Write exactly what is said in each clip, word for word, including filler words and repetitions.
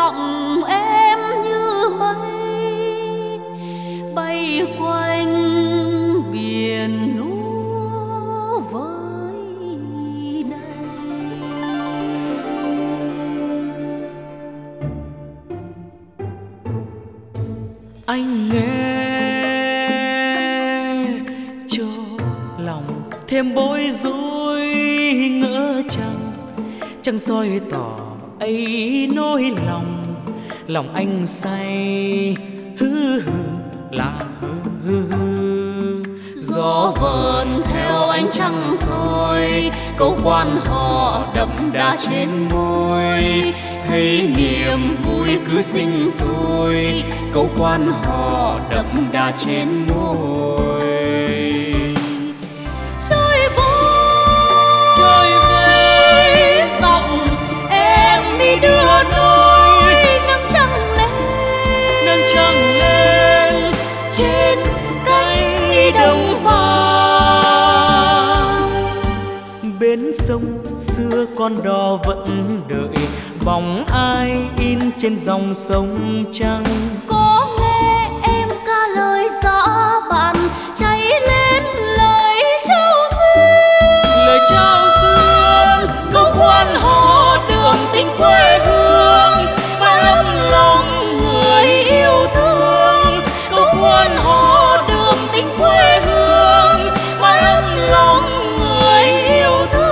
giọng em như mây bay quanh biển lúa với đây. Anh nghe cho lòng thêm bối rối ngỡ chăng chẳng soi tỏ ấy nỗi lòng, lòng anh say hư hư là hư hư hư. Gió vờn theo ánh trăng soi, câu quan họ đậm đà trên môi. Thấy niềm vui cứ sinh sôi, câu quan họ đậm đà trên môi. Chơi vơi, chơi vơi, giọng em đi đưa đôi. Nắng trăng lên, nắng trăng lên trên cánh đồng vàng. Bến sông xưa con đò vẫn đợi, bóng ai in trên dòng sông trăng. Có nghe em ca lời dã bạn, cháy lên lời trao duyên. Lời trao duyên câu quan họ đường tình quê hương, bao ấm lòng người yêu thương. Câu quan họ đường tình quê hương, bao ấm lòng người yêu thương.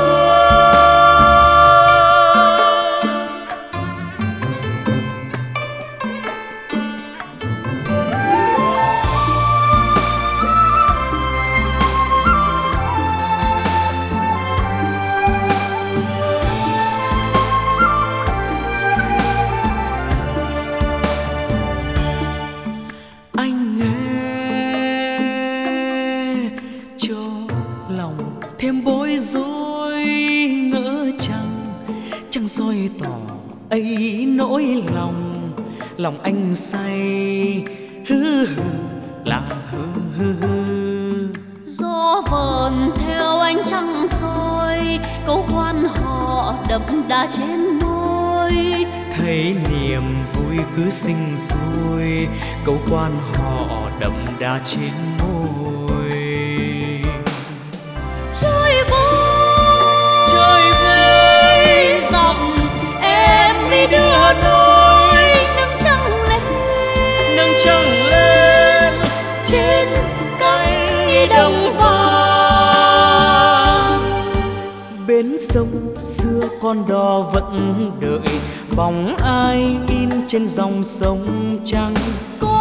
Anh nghe cho lòng thêm bối rối ngỡ chăng chẳng soi tỏ ấy nỗi lòng, lòng anh say hư hư là hư hư hư. Gió vờn theo ánh trăng soi, câu quan họ đậm đà trên môi. Thấy niềm vui cứ sinh sôi, câu quan họ đậm đà trên môi. Chơi vơi, Chơi vơi, giọng em đi đưa đôi. Nắng trăng lên, nắng trăng lên trên cánh đồng vàng. Bến sông xưa con đò vẫn đợi, bóng ai in trên dòng sông trăng. Có